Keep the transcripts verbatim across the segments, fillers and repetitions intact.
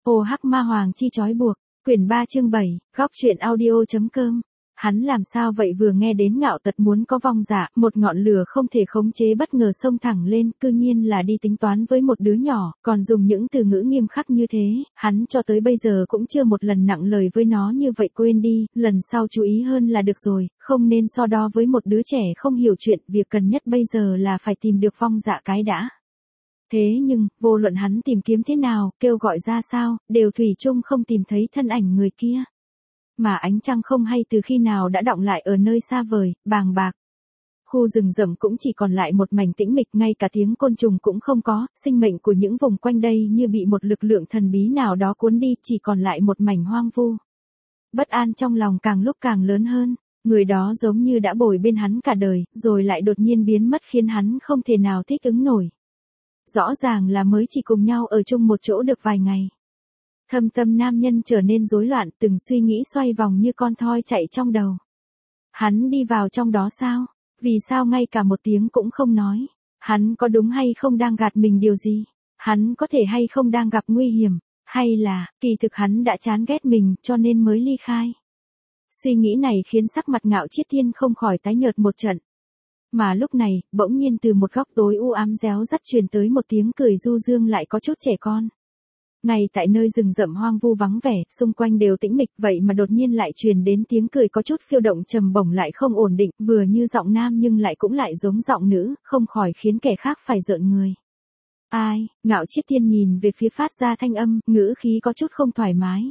Hồ Hắc Ma Hoàng chi trói buộc, quyển ba chương bảy, góc truyện audio.com. Hắn làm sao vậy, vừa nghe đến Ngạo Tật muốn có vong dạ, một ngọn lửa không thể khống chế bất ngờ xông thẳng lên, cư nhiên là đi tính toán với một đứa nhỏ, còn dùng những từ ngữ nghiêm khắc như thế, hắn cho tới bây giờ cũng chưa một lần nặng lời với nó như vậy. Quên đi, lần sau chú ý hơn là được rồi, không nên so đo với một đứa trẻ không hiểu chuyện, việc cần nhất bây giờ là phải tìm được vong dạ cái đã. Thế nhưng, vô luận hắn tìm kiếm thế nào, kêu gọi ra sao, đều thủy chung không tìm thấy thân ảnh người kia. Mà ánh trăng không hay từ khi nào đã đọng lại ở nơi xa vời, bàng bạc. Khu rừng rậm cũng chỉ còn lại một mảnh tĩnh mịch, ngay cả tiếng côn trùng cũng không có, sinh mệnh của những vùng quanh đây như bị một lực lượng thần bí nào đó cuốn đi, chỉ còn lại một mảnh hoang vu. Bất an trong lòng càng lúc càng lớn hơn, người đó giống như đã bồi bên hắn cả đời, rồi lại đột nhiên biến mất khiến hắn không thể nào thích ứng nổi. Rõ ràng là mới chỉ cùng nhau ở chung một chỗ được vài ngày. Thâm tâm nam nhân trở nên rối loạn, từng suy nghĩ xoay vòng như con thoi chạy trong đầu. Hắn đi vào trong đó sao? Vì sao ngay cả một tiếng cũng không nói? Hắn có đúng hay không đang gạt mình điều gì? Hắn có thể hay không đang gặp nguy hiểm? Hay là, kỳ thực hắn đã chán ghét mình cho nên mới ly khai? Suy nghĩ này khiến sắc mặt Ngạo Chiết Thiên không khỏi tái nhợt một trận. Mà lúc này, bỗng nhiên từ một góc tối u ám réo rắt truyền tới một tiếng cười du dương lại có chút trẻ con. Ngay tại nơi rừng rậm hoang vu vắng vẻ, xung quanh đều tĩnh mịch, vậy mà đột nhiên lại truyền đến tiếng cười có chút phiêu động trầm bổng lại không ổn định, vừa như giọng nam nhưng lại cũng lại giống giọng nữ, không khỏi khiến kẻ khác phải rợn người. Ai? Ngạo Chiết Thiên nhìn về phía phát ra thanh âm, ngữ khí có chút không thoải mái.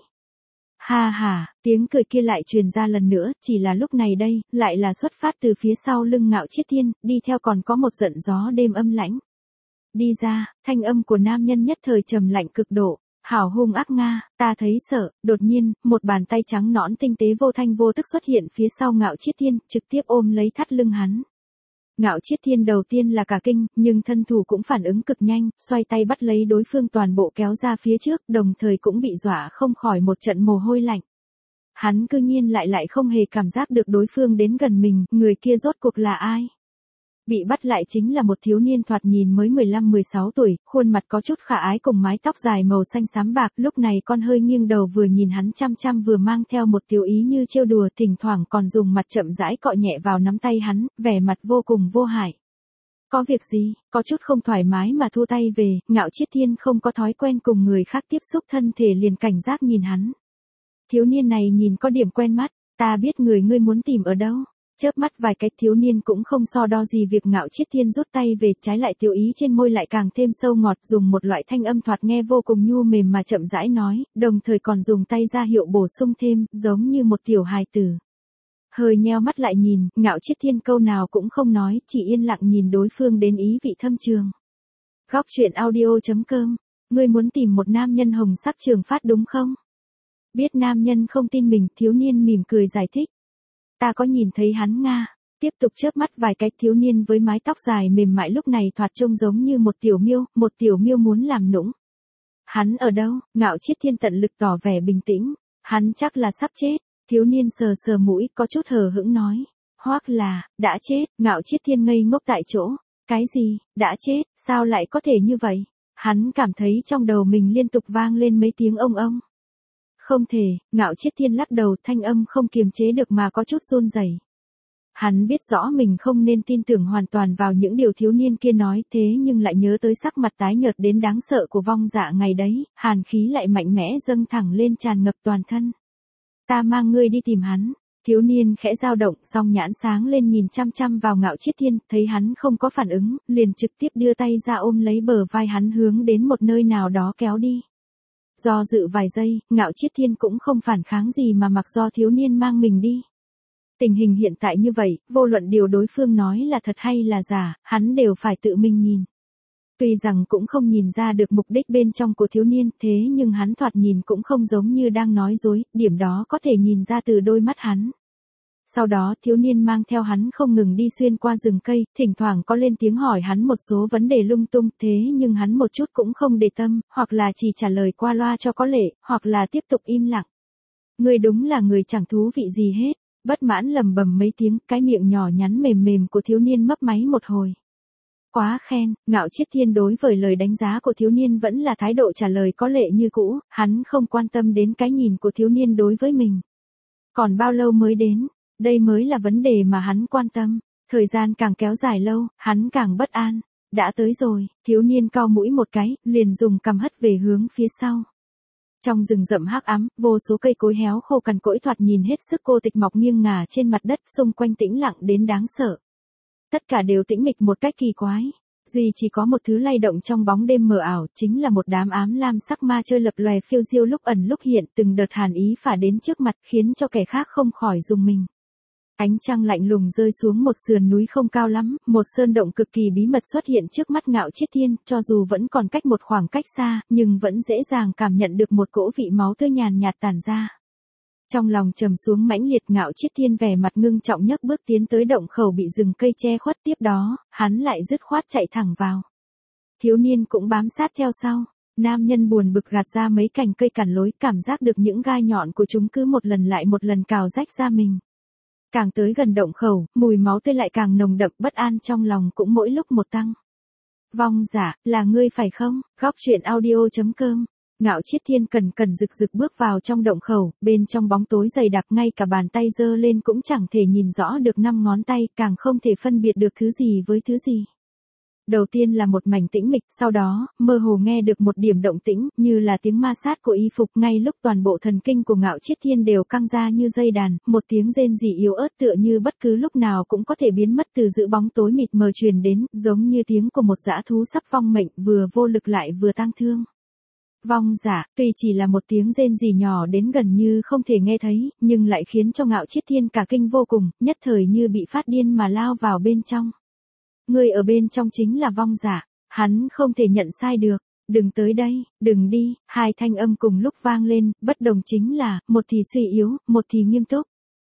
Ha ha, tiếng cười kia lại truyền ra lần nữa, chỉ là lúc này đây, lại là xuất phát từ phía sau lưng Ngạo Chiết Thiên, đi theo còn có một trận gió đêm âm lãnh. Đi ra, thanh âm của nam nhân nhất thời trầm lạnh cực độ, hảo hung ác nga, ta thấy sợ. Đột nhiên, một bàn tay trắng nõn tinh tế vô thanh vô tức xuất hiện phía sau Ngạo Chiết Thiên, trực tiếp ôm lấy thắt lưng hắn. Ngạo Chiết Thiên đầu tiên là cả kinh, nhưng thân thủ cũng phản ứng cực nhanh, xoay tay bắt lấy đối phương toàn bộ kéo ra phía trước, đồng thời cũng bị dọa không khỏi một trận mồ hôi lạnh. Hắn cư nhiên lại lại không hề cảm giác được đối phương đến gần mình, người kia rốt cuộc là ai? Bị bắt lại chính là một thiếu niên thoạt nhìn mới mười lăm mười sáu tuổi, khuôn mặt có chút khả ái cùng mái tóc dài màu xanh xám bạc, lúc này con hơi nghiêng đầu vừa nhìn hắn chăm chăm vừa mang theo một tiểu ý như trêu đùa, thỉnh thoảng còn dùng mặt chậm rãi cọ nhẹ vào nắm tay hắn, vẻ mặt vô cùng vô hại. Có việc gì? Có chút không thoải mái mà thu tay về, Ngạo Chiết Thiên không có thói quen cùng người khác tiếp xúc thân thể liền cảnh giác nhìn hắn. Thiếu niên này nhìn có điểm quen mắt, ta biết người ngươi muốn tìm ở đâu. Chớp mắt vài cái, thiếu niên cũng không so đo gì việc Ngạo Chiết Thiên rút tay về, trái lại tiểu ý trên môi lại càng thêm sâu ngọt, dùng một loại thanh âm thoạt nghe vô cùng nhu mềm mà chậm rãi nói, đồng thời còn dùng tay ra hiệu bổ sung thêm, giống như một tiểu hài tử. Hơi nheo mắt lại nhìn, Ngạo Chiết Thiên câu nào cũng không nói, chỉ yên lặng nhìn đối phương đến ý vị thâm trường. Góc truyện audio.com, ngươi muốn tìm một nam nhân hồng sắc trường phát đúng không? Biết nam nhân không tin mình, thiếu niên mỉm cười giải thích. Ta có nhìn thấy hắn nga. Tiếp tục chớp mắt vài cái, thiếu niên với mái tóc dài mềm mại lúc này thoạt trông giống như một tiểu miêu, một tiểu miêu muốn làm nũng. Hắn ở đâu? Ngạo Chiết Thiên tận lực tỏ vẻ bình tĩnh. Hắn chắc là sắp chết. Thiếu niên sờ sờ mũi, có chút hờ hững nói. Hoặc là, đã chết. Ngạo Chiết Thiên ngây ngốc tại chỗ. Cái gì? Đã chết? Sao lại có thể như vậy? Hắn cảm thấy trong đầu mình liên tục vang lên mấy tiếng ông ông. Không thể, Ngạo Chiết Thiên lắc đầu, thanh âm không kiềm chế được mà có chút run rẩy. Hắn biết rõ mình không nên tin tưởng hoàn toàn vào những điều thiếu niên kia nói, thế nhưng lại nhớ tới sắc mặt tái nhợt đến đáng sợ của vong dạ ngày đấy, hàn khí lại mạnh mẽ dâng thẳng lên tràn ngập toàn thân. Ta mang ngươi đi tìm hắn. Thiếu niên khẽ dao động, song nhãn sáng lên nhìn chăm chăm vào Ngạo Chiết Thiên, thấy hắn không có phản ứng, liền trực tiếp đưa tay ra ôm lấy bờ vai hắn hướng đến một nơi nào đó kéo đi. Do dự vài giây, Ngạo Chiết Thiên cũng không phản kháng gì mà mặc do thiếu niên mang mình đi. Tình hình hiện tại như vậy, vô luận điều đối phương nói là thật hay là giả, hắn đều phải tự mình nhìn. Tuy rằng cũng không nhìn ra được mục đích bên trong của thiếu niên, thế nhưng hắn thoạt nhìn cũng không giống như đang nói dối, điểm đó có thể nhìn ra từ đôi mắt hắn. Sau đó thiếu niên mang theo hắn không ngừng đi xuyên qua rừng cây, thỉnh thoảng có lên tiếng hỏi hắn một số vấn đề lung tung, thế nhưng hắn một chút cũng không để tâm, hoặc là chỉ trả lời qua loa cho có lệ, hoặc là tiếp tục im lặng. Người đúng là người chẳng thú vị gì hết, bất mãn lầm bầm mấy tiếng, cái miệng nhỏ nhắn mềm mềm của thiếu niên mấp máy một hồi. Quá khen, Ngạo Chiết Thiên đối với lời đánh giá của thiếu niên vẫn là thái độ trả lời có lệ như cũ, hắn không quan tâm đến cái nhìn của thiếu niên đối với mình. Còn bao lâu mới đến? Đây mới là vấn đề mà hắn quan tâm. Thời gian càng kéo dài lâu, hắn càng bất an. Đã tới rồi, thiếu niên cau mũi một cái, liền dùng cằm hất về hướng phía sau. Trong rừng rậm hắc ám, vô số cây cối héo khô cằn cỗi thoạt nhìn hết sức cô tịch mọc nghiêng ngả trên mặt đất, xung quanh tĩnh lặng đến đáng sợ. Tất cả đều tĩnh mịch một cách kỳ quái. Duy chỉ có một thứ lay động trong bóng đêm mờ ảo, chính là một đám ám lam sắc ma chơi lập lòe phiêu diêu lúc ẩn lúc hiện, từng đợt hàn ý phả đến trước mặt, khiến cho kẻ khác không khỏi rùng mình. Ánh trăng lạnh lùng rơi xuống một sườn núi không cao lắm, một sơn động cực kỳ bí mật xuất hiện trước mắt Ngạo Chiết Thiên, cho dù vẫn còn cách một khoảng cách xa, nhưng vẫn dễ dàng cảm nhận được một cỗ vị máu tươi nhàn nhạt tản ra. Trong lòng trầm xuống mãnh liệt, Ngạo Chiết Thiên vẻ mặt ngưng trọng nhấc bước tiến tới động khẩu bị rừng cây che khuất, tiếp đó, hắn lại dứt khoát chạy thẳng vào. Thiếu niên cũng bám sát theo sau. Nam nhân buồn bực gạt ra mấy cành cây cản lối, cảm giác được những gai nhọn của chúng cứ một lần lại một lần cào rách da mình. Càng tới gần động khẩu, mùi máu tươi lại càng nồng đậm, bất an trong lòng cũng mỗi lúc một tăng. Vong giả, là ngươi phải không? Góc truyện audio chấm com. Ngạo Chiết Thiên cần cần rực rực bước vào trong động khẩu, bên trong bóng tối dày đặc, ngay cả bàn tay giơ lên cũng chẳng thể nhìn rõ được năm ngón tay, càng không thể phân biệt được thứ gì với thứ gì. Đầu tiên là một mảnh tĩnh mịch, sau đó, mơ hồ nghe được một điểm động tĩnh, như là tiếng ma sát của y phục, ngay lúc toàn bộ thần kinh của Ngạo Chiết Thiên đều căng ra như dây đàn, một tiếng rên rỉ yếu ớt tựa như bất cứ lúc nào cũng có thể biến mất từ giữa bóng tối mịt mờ truyền đến, giống như tiếng của một dã thú sắp vong mệnh, vừa vô lực lại vừa tang thương. Vong giả, tuy chỉ là một tiếng rên rỉ nhỏ đến gần như không thể nghe thấy, nhưng lại khiến cho Ngạo Chiết Thiên cả kinh vô cùng, nhất thời như bị phát điên mà lao vào bên trong. Người ở bên trong chính là vong giả, hắn không thể nhận sai được. Đừng tới đây, đừng đi, hai thanh âm cùng lúc vang lên, bất đồng chính là, một thì suy yếu, một thì nghiêm túc.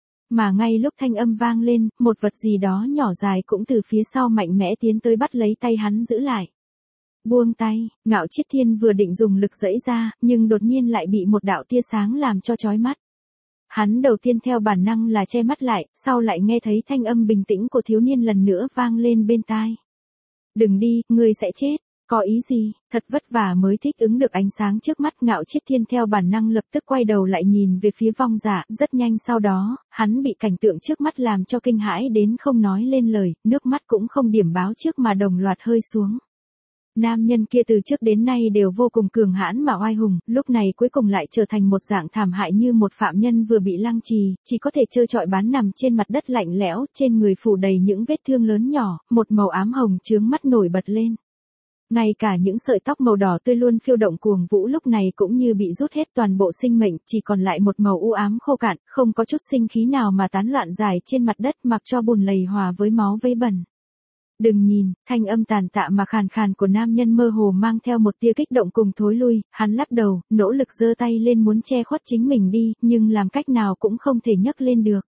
Mà ngay lúc thanh âm vang lên, một vật gì đó nhỏ dài cũng từ phía sau mạnh mẽ tiến tới bắt lấy tay hắn giữ lại. Buông tay, Ngạo Chiết Thiên vừa định dùng lực giãy ra, nhưng đột nhiên lại bị một đạo tia sáng làm cho chói mắt. Hắn đầu tiên theo bản năng là che mắt lại, sau lại nghe thấy thanh âm bình tĩnh của thiếu niên lần nữa vang lên bên tai. Đừng đi, ngươi sẽ chết. Có ý gì? Thật vất vả mới thích ứng được ánh sáng trước mắt, Ngạo Chiết Thiên theo bản năng lập tức quay đầu lại nhìn về phía vong giả, rất nhanh sau đó, hắn bị cảnh tượng trước mắt làm cho kinh hãi đến không nói lên lời, nước mắt cũng không điểm báo trước mà đồng loạt hơi xuống. Nam nhân kia từ trước đến nay đều vô cùng cường hãn mà oai hùng, lúc này cuối cùng lại trở thành một dạng thảm hại như một phạm nhân vừa bị lăng trì, chỉ có thể trơ trọi bán nằm trên mặt đất lạnh lẽo, trên người phủ đầy những vết thương lớn nhỏ, một màu ám hồng chướng mắt nổi bật lên. Ngay cả những sợi tóc màu đỏ tươi luôn phiêu động cuồng vũ lúc này cũng như bị rút hết toàn bộ sinh mệnh, chỉ còn lại một màu u ám khô cạn, không có chút sinh khí nào mà tán loạn dài trên mặt đất, mặc cho bùn lầy hòa với máu vấy bẩn. Đừng nhìn, thanh âm tàn tạ mà khàn khàn của nam nhân mơ hồ mang theo một tia kích động cùng thối lui, hắn lắc đầu, nỗ lực giơ tay lên muốn che khuất chính mình đi, nhưng làm cách nào cũng không thể nhấc lên được.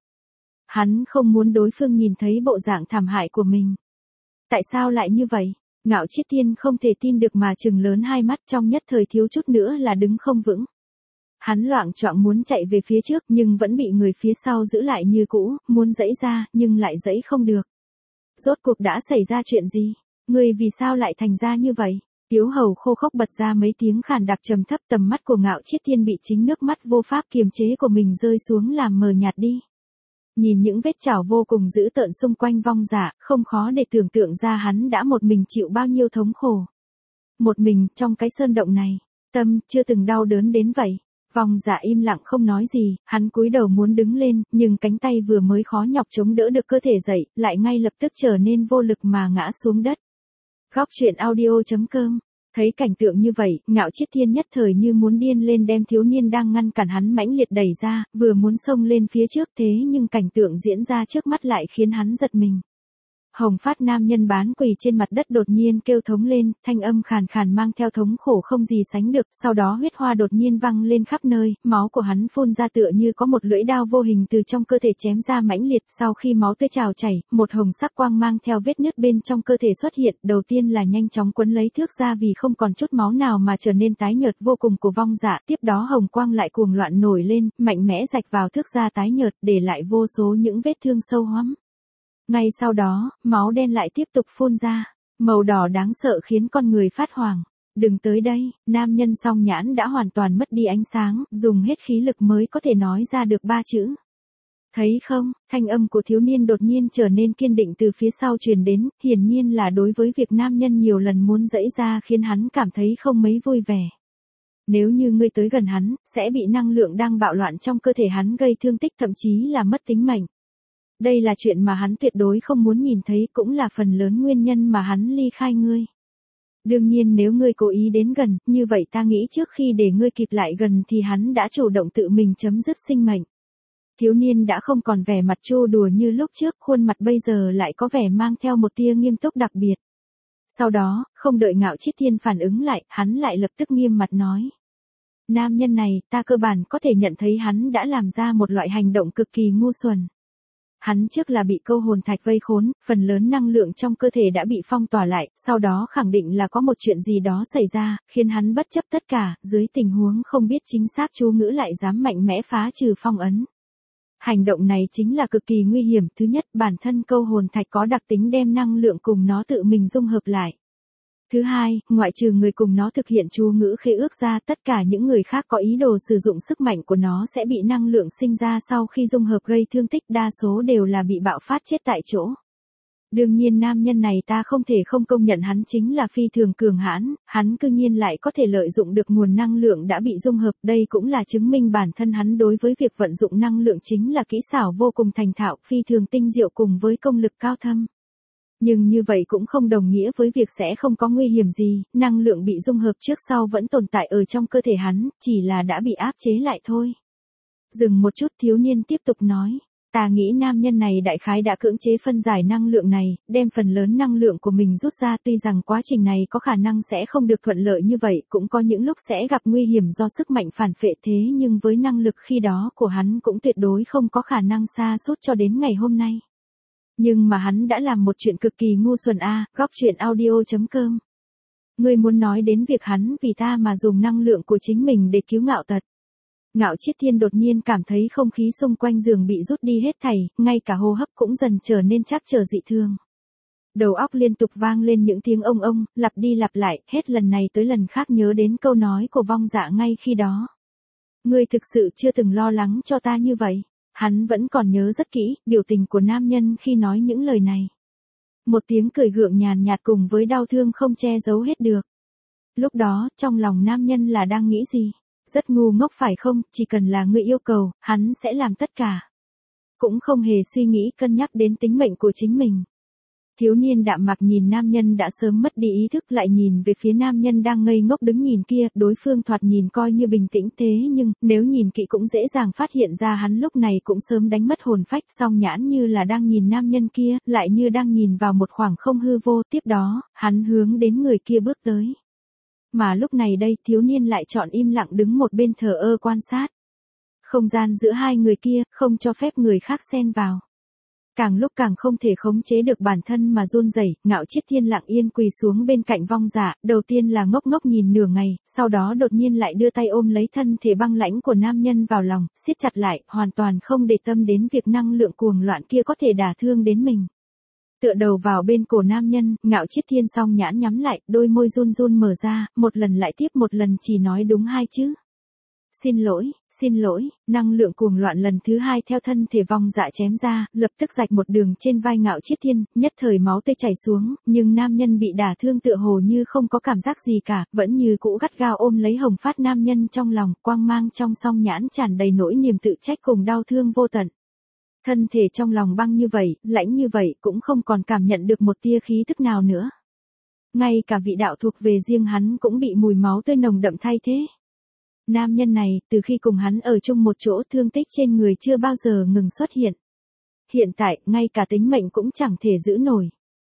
Hắn không muốn đối phương nhìn thấy bộ dạng thảm hại của mình. Tại sao lại như vậy? Ngạo Chiết Thiên không thể tin được mà trừng lớn hai mắt, trong nhất thời thiếu chút nữa là đứng không vững. Hắn loạng choạng muốn chạy về phía trước nhưng vẫn bị người phía sau giữ lại như cũ, muốn giãy ra nhưng lại giãy không được. Rốt cuộc đã xảy ra chuyện gì? Người vì sao lại thành ra như vậy? Tiếu hầu khô khốc bật ra mấy tiếng khàn đặc trầm thấp, tầm mắt của Ngạo Chiết Thiên bị chính nước mắt vô pháp kiềm chế của mình rơi xuống làm mờ nhạt đi. Nhìn những vết chảo vô cùng dữ tợn xung quanh vong giả, không khó để tưởng tượng ra hắn đã một mình chịu bao nhiêu thống khổ. Một mình, trong cái sơn động này, tâm chưa từng đau đớn đến vậy. Vong giả im lặng không nói gì, hắn cúi đầu muốn đứng lên, nhưng cánh tay vừa mới khó nhọc chống đỡ được cơ thể dậy, lại ngay lập tức trở nên vô lực mà ngã xuống đất. Góc truyện audio chấm com. Thấy cảnh tượng như vậy, Ngạo Chiết Thiên nhất thời như muốn điên lên, đem thiếu niên đang ngăn cản hắn mãnh liệt đẩy ra, vừa muốn xông lên phía trước, thế nhưng cảnh tượng diễn ra trước mắt lại khiến hắn giật mình. Hồng phát nam nhân bán quỳ trên mặt đất đột nhiên kêu thống lên, thanh âm khàn khàn mang theo thống khổ không gì sánh được, sau đó huyết hoa đột nhiên văng lên khắp nơi, máu của hắn phun ra tựa như có một lưỡi đao vô hình từ trong cơ thể chém ra mãnh liệt, sau khi máu tươi trào chảy, một hồng sắc quang mang theo vết nứt bên trong cơ thể xuất hiện, đầu tiên là nhanh chóng quấn lấy thước ra vì không còn chút máu nào mà trở nên tái nhợt vô cùng của vong dạ, tiếp đó hồng quang lại cuồng loạn nổi lên, mạnh mẽ rạch vào thước da tái nhợt, để lại vô số những vết thương sâu hoắm. Ngay sau đó, máu đen lại tiếp tục phun ra. Màu đỏ đáng sợ khiến con người phát hoảng. Đừng tới đây, nam nhân song nhãn đã hoàn toàn mất đi ánh sáng, dùng hết khí lực mới có thể nói ra được ba chữ. Thấy không, thanh âm của thiếu niên đột nhiên trở nên kiên định từ phía sau truyền đến, hiển nhiên là đối với việc nam nhân nhiều lần muốn giãy ra khiến hắn cảm thấy không mấy vui vẻ. Nếu như ngươi tới gần hắn, sẽ bị năng lượng đang bạo loạn trong cơ thể hắn gây thương tích thậm chí là mất tính mệnh. Đây là chuyện mà hắn tuyệt đối không muốn nhìn thấy, cũng là phần lớn nguyên nhân mà hắn ly khai ngươi. Đương nhiên nếu ngươi cố ý đến gần, như vậy ta nghĩ trước khi để ngươi kịp lại gần thì hắn đã chủ động tự mình chấm dứt sinh mệnh. Thiếu niên đã không còn vẻ mặt trêu đùa như lúc trước, khuôn mặt bây giờ lại có vẻ mang theo một tia nghiêm túc đặc biệt. Sau đó, không đợi Ngạo Chiết Thiên phản ứng lại, hắn lại lập tức nghiêm mặt nói. Nam nhân này, ta cơ bản có thể nhận thấy hắn đã làm ra một loại hành động cực kỳ ngu xuẩn. Hắn trước là bị câu hồn thạch vây khốn, phần lớn năng lượng trong cơ thể đã bị phong tỏa lại, sau đó khẳng định là có một chuyện gì đó xảy ra, khiến hắn bất chấp tất cả, dưới tình huống không biết chính xác chú ngữ lại dám mạnh mẽ phá trừ phong ấn. Hành động này chính là cực kỳ nguy hiểm, thứ nhất, bản thân câu hồn thạch có đặc tính đem năng lượng cùng nó tự mình dung hợp lại. Thứ hai, ngoại trừ người cùng nó thực hiện chú ngữ khế ước ra, tất cả những người khác có ý đồ sử dụng sức mạnh của nó sẽ bị năng lượng sinh ra sau khi dung hợp gây thương tích, đa số đều là bị bạo phát chết tại chỗ. Đương nhiên nam nhân này ta không thể không công nhận hắn chính là phi thường cường hãn, hắn cư nhiên lại có thể lợi dụng được nguồn năng lượng đã bị dung hợp, đây cũng là chứng minh bản thân hắn đối với việc vận dụng năng lượng chính là kỹ xảo vô cùng thành thạo, phi thường tinh diệu cùng với công lực cao thâm. Nhưng như vậy cũng không đồng nghĩa với việc sẽ không có nguy hiểm gì, năng lượng bị dung hợp trước sau vẫn tồn tại ở trong cơ thể hắn, chỉ là đã bị áp chế lại thôi. Dừng một chút, thiếu niên tiếp tục nói. Ta nghĩ nam nhân này đại khái đã cưỡng chế phân giải năng lượng này, đem phần lớn năng lượng của mình rút ra, tuy rằng quá trình này có khả năng sẽ không được thuận lợi như vậy, cũng có những lúc sẽ gặp nguy hiểm do sức mạnh phản phệ, thế nhưng với năng lực khi đó của hắn cũng tuyệt đối không có khả năng sa sút cho đến ngày hôm nay. Nhưng mà hắn đã làm một chuyện cực kỳ ngu xuẩn a, à, góc truyện audio chấm com. Ngươi muốn nói đến việc hắn vì ta mà dùng năng lượng của chính mình để cứu Ngạo Tật. Ngạo Chiết Thiên đột nhiên cảm thấy không khí xung quanh giường bị rút đi hết thảy, ngay cả hô hấp cũng dần trở nên trắc trở dị thường. Đầu óc liên tục vang lên những tiếng ông ông, lặp đi lặp lại, hết lần này tới lần khác nhớ đến câu nói của Vong Dạ ngay khi đó. Ngươi thực sự chưa từng lo lắng cho ta như vậy. Hắn vẫn còn nhớ rất kỹ, biểu tình của nam nhân khi nói những lời này. Một tiếng cười gượng nhàn nhạt cùng với đau thương không che giấu hết được. Lúc đó, trong lòng nam nhân là đang nghĩ gì? Rất ngu ngốc phải không, chỉ cần là ngươi yêu cầu, hắn sẽ làm tất cả. Cũng không hề suy nghĩ cân nhắc đến tính mệnh của chính mình. Thiếu niên đạm mạc nhìn nam nhân đã sớm mất đi ý thức, lại nhìn về phía nam nhân đang ngây ngốc đứng nhìn kia, đối phương thoạt nhìn coi như bình tĩnh, thế nhưng, nếu nhìn kỹ cũng dễ dàng phát hiện ra hắn lúc này cũng sớm đánh mất hồn phách, song nhãn như là đang nhìn nam nhân kia, lại như đang nhìn vào một khoảng không hư vô, tiếp đó, hắn hướng đến người kia bước tới. Mà lúc này đây, thiếu niên lại chọn im lặng đứng một bên thờ ơ quan sát. Không gian giữa hai người kia, không cho phép người khác xen vào. Càng lúc càng không thể khống chế được bản thân mà run rẩy, Ngạo Chiết Thiên lặng yên quỳ xuống bên cạnh Vong Dạ, đầu tiên là ngốc ngốc nhìn nửa ngày, sau đó đột nhiên lại đưa tay ôm lấy thân thể băng lãnh của nam nhân vào lòng, siết chặt lại, hoàn toàn không để tâm đến việc năng lượng cuồng loạn kia có thể đả thương đến mình. Tựa đầu vào bên cổ nam nhân, Ngạo Chiết Thiên song nhãn nhắm lại, đôi môi run run mở ra, một lần lại tiếp một lần chỉ nói đúng hai chữ. Xin lỗi, xin lỗi, năng lượng cuồng loạn lần thứ hai theo thân thể Vong Dạ chém ra, lập tức rạch một đường trên vai Ngạo Chiết Thiên, nhất thời máu tươi chảy xuống, nhưng nam nhân bị đả thương tựa hồ như không có cảm giác gì cả, vẫn như cũ gắt gao ôm lấy hồng phát nam nhân trong lòng, quang mang trong song nhãn tràn đầy nỗi niềm tự trách cùng đau thương vô tận. Thân thể trong lòng băng như vậy, lãnh như vậy, cũng không còn cảm nhận được một tia khí tức nào nữa. Ngay cả vị đạo thuộc về riêng hắn cũng bị mùi máu tươi nồng đậm thay thế. Nam nhân này, từ khi cùng hắn ở chung một chỗ, thương tích trên người chưa bao giờ ngừng xuất hiện. Hiện tại, ngay cả tính mệnh cũng chẳng thể giữ nổi.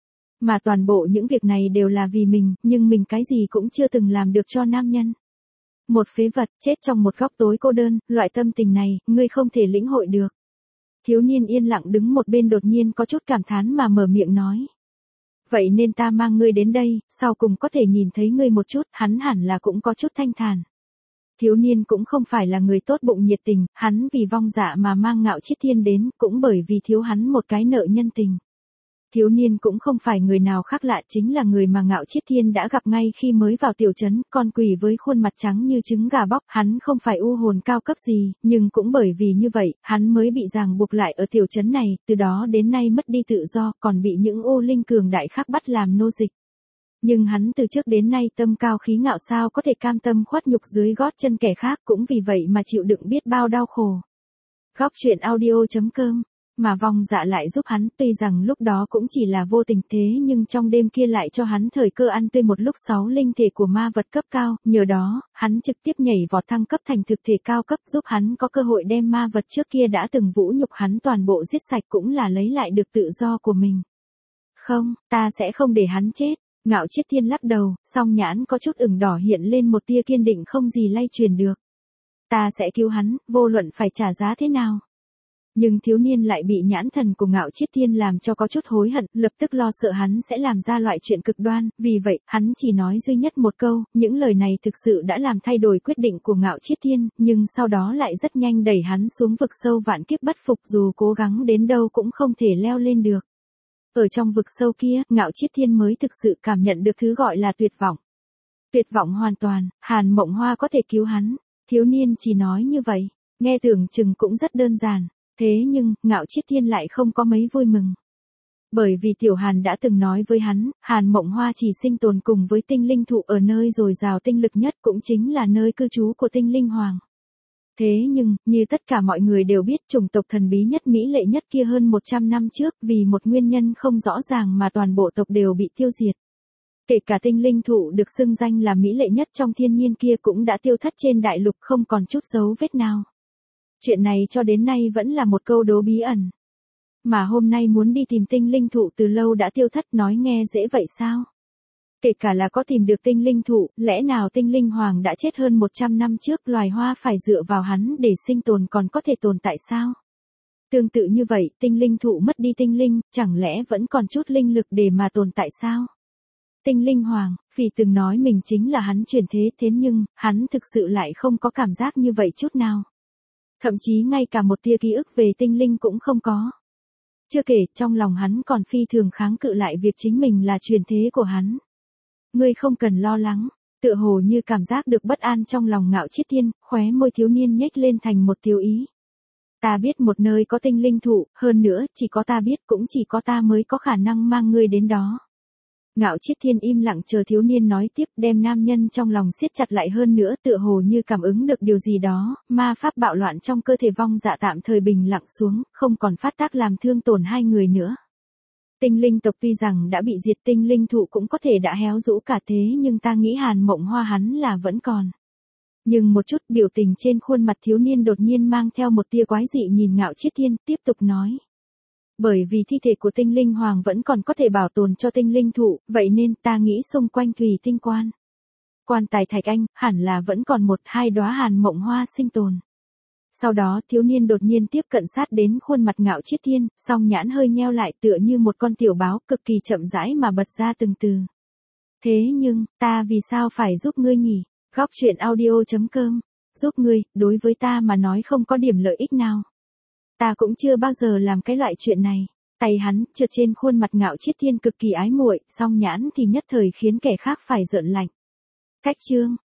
Mà toàn bộ những việc này đều là vì mình, nhưng mình cái gì cũng chưa từng làm được cho nam nhân. Một phế vật, chết trong một góc tối cô đơn, loại tâm tình này, ngươi không thể lĩnh hội được. Thiếu niên yên lặng đứng một bên đột nhiên có chút cảm thán mà mở miệng nói. Vậy nên ta mang ngươi đến đây, sau cùng có thể nhìn thấy ngươi một chút, hắn hẳn là cũng có chút thanh thản. Thiếu niên cũng không phải là người tốt bụng nhiệt tình, hắn vì Vong Dạ mà mang Ngạo Chiết Thiên đến, cũng bởi vì thiếu hắn một cái nợ nhân tình. Thiếu niên cũng không phải người nào khác lạ, chính là người mà Ngạo Chiết Thiên đã gặp ngay khi mới vào tiểu trấn, con quỷ với khuôn mặt trắng như trứng gà bóc. Hắn không phải u hồn cao cấp gì, nhưng cũng bởi vì như vậy, hắn mới bị ràng buộc lại ở tiểu trấn này, từ đó đến nay mất đi tự do, còn bị những ô linh cường đại khác bắt làm nô dịch. Nhưng hắn từ trước đến nay tâm cao khí ngạo, sao có thể cam tâm khuất nhục dưới gót chân kẻ khác, cũng vì vậy mà chịu đựng biết bao đau khổ. Góc truyện audio chấm com. Mà vong dạ lại giúp hắn, tuy rằng lúc đó cũng chỉ là vô tình, thế nhưng trong đêm kia lại cho hắn thời cơ ăn tươi một lúc sáu linh thể của ma vật cấp cao, nhờ đó, hắn trực tiếp nhảy vọt thăng cấp thành thực thể cao cấp, giúp hắn có cơ hội đem ma vật trước kia đã từng vũ nhục hắn toàn bộ giết sạch, cũng là lấy lại được tự do của mình. Không, ta sẽ không để hắn chết. Ngạo Chiết Thiên lắc đầu, song nhãn có chút ửng đỏ hiện lên một tia kiên định không gì lay truyền được. Ta sẽ cứu hắn, vô luận phải trả giá thế nào. Nhưng thiếu niên lại bị nhãn thần của Ngạo Chiết Thiên làm cho có chút hối hận, lập tức lo sợ hắn sẽ làm ra loại chuyện cực đoan, vì vậy, hắn chỉ nói duy nhất một câu, những lời này thực sự đã làm thay đổi quyết định của Ngạo Chiết Thiên, nhưng sau đó lại rất nhanh đẩy hắn xuống vực sâu vạn kiếp bất phục, dù cố gắng đến đâu cũng không thể leo lên được. Ở trong vực sâu kia, Ngạo Chiết Thiên mới thực sự cảm nhận được thứ gọi là tuyệt vọng. Tuyệt vọng hoàn toàn, Hàn Mộng Hoa có thể cứu hắn. Thiếu niên chỉ nói như vậy, nghe tưởng chừng cũng rất đơn giản. Thế nhưng, Ngạo Chiết Thiên lại không có mấy vui mừng. Bởi vì Tiểu Hàn đã từng nói với hắn, Hàn Mộng Hoa chỉ sinh tồn cùng với tinh linh thụ ở nơi dồi dào tinh lực nhất, cũng chính là nơi cư trú của tinh linh hoàng. Thế nhưng, như tất cả mọi người đều biết, chủng tộc thần bí nhất mỹ lệ nhất kia hơn một trăm năm trước, vì một nguyên nhân không rõ ràng mà toàn bộ tộc đều bị tiêu diệt. Kể cả tinh linh thụ được xưng danh là mỹ lệ nhất trong thiên nhiên kia cũng đã tiêu thất trên đại lục, không còn chút dấu vết nào. Chuyện này cho đến nay vẫn là một câu đố bí ẩn. Mà hôm nay muốn đi tìm tinh linh thụ từ lâu đã tiêu thất, nói nghe dễ vậy sao? Kể cả là có tìm được tinh linh thụ, lẽ nào tinh linh hoàng đã chết hơn một trăm năm trước, loài hoa phải dựa vào hắn để sinh tồn còn có thể tồn tại sao? Tương tự như vậy, tinh linh thụ mất đi tinh linh, chẳng lẽ vẫn còn chút linh lực để mà tồn tại sao? Tinh linh hoàng, Phỉ từng nói mình chính là hắn chuyển thế, thế nhưng, hắn thực sự lại không có cảm giác như vậy chút nào. Thậm chí ngay cả một tia ký ức về tinh linh cũng không có. Chưa kể, trong lòng hắn còn phi thường kháng cự lại việc chính mình là truyền thế của hắn. Ngươi không cần lo lắng, tựa hồ như cảm giác được bất an trong lòng Ngạo Chiết Thiên, khóe môi thiếu niên nhếch lên thành một tiêu ý. Ta biết một nơi có tinh linh thụ, hơn nữa, chỉ có ta biết, cũng chỉ có ta mới có khả năng mang ngươi đến đó. Ngạo Chiết Thiên im lặng chờ thiếu niên nói tiếp, đem nam nhân trong lòng siết chặt lại hơn nữa, tựa hồ như cảm ứng được điều gì đó, ma pháp bạo loạn trong cơ thể vong dạ tạm thời bình lặng xuống, không còn phát tác làm thương tổn hai người nữa. Tinh linh tộc tuy rằng đã bị diệt, tinh linh thụ cũng có thể đã héo rũ cả, thế nhưng ta nghĩ Hàn Mộng Hoa hắn là vẫn còn. Nhưng một chút, biểu tình trên khuôn mặt thiếu niên đột nhiên mang theo một tia quái dị nhìn Ngạo Chiết Thiên, tiếp tục nói. Bởi vì thi thể của tinh linh hoàng vẫn còn có thể bảo tồn cho tinh linh thụ, vậy nên ta nghĩ xung quanh Thủy Tinh Quan. Quan tài Thạch Anh, hẳn là vẫn còn một hai đóa Hàn Mộng Hoa sinh tồn. Sau đó thiếu niên đột nhiên tiếp cận sát đến khuôn mặt Ngạo Chiết Thiên, song nhãn hơi nheo lại tựa như một con tiểu báo, cực kỳ chậm rãi mà bật ra từng từ. Thế nhưng, ta vì sao phải giúp ngươi nhỉ? Góc truyện audio chấm com. Giúp ngươi, đối với ta mà nói không có điểm lợi ích nào. Ta cũng chưa bao giờ làm cái loại chuyện này. Tay hắn trượt trên khuôn mặt Ngạo Chiết Thiên cực kỳ ái muội, song nhãn thì nhất thời khiến kẻ khác phải rợn lạnh. Cách chương.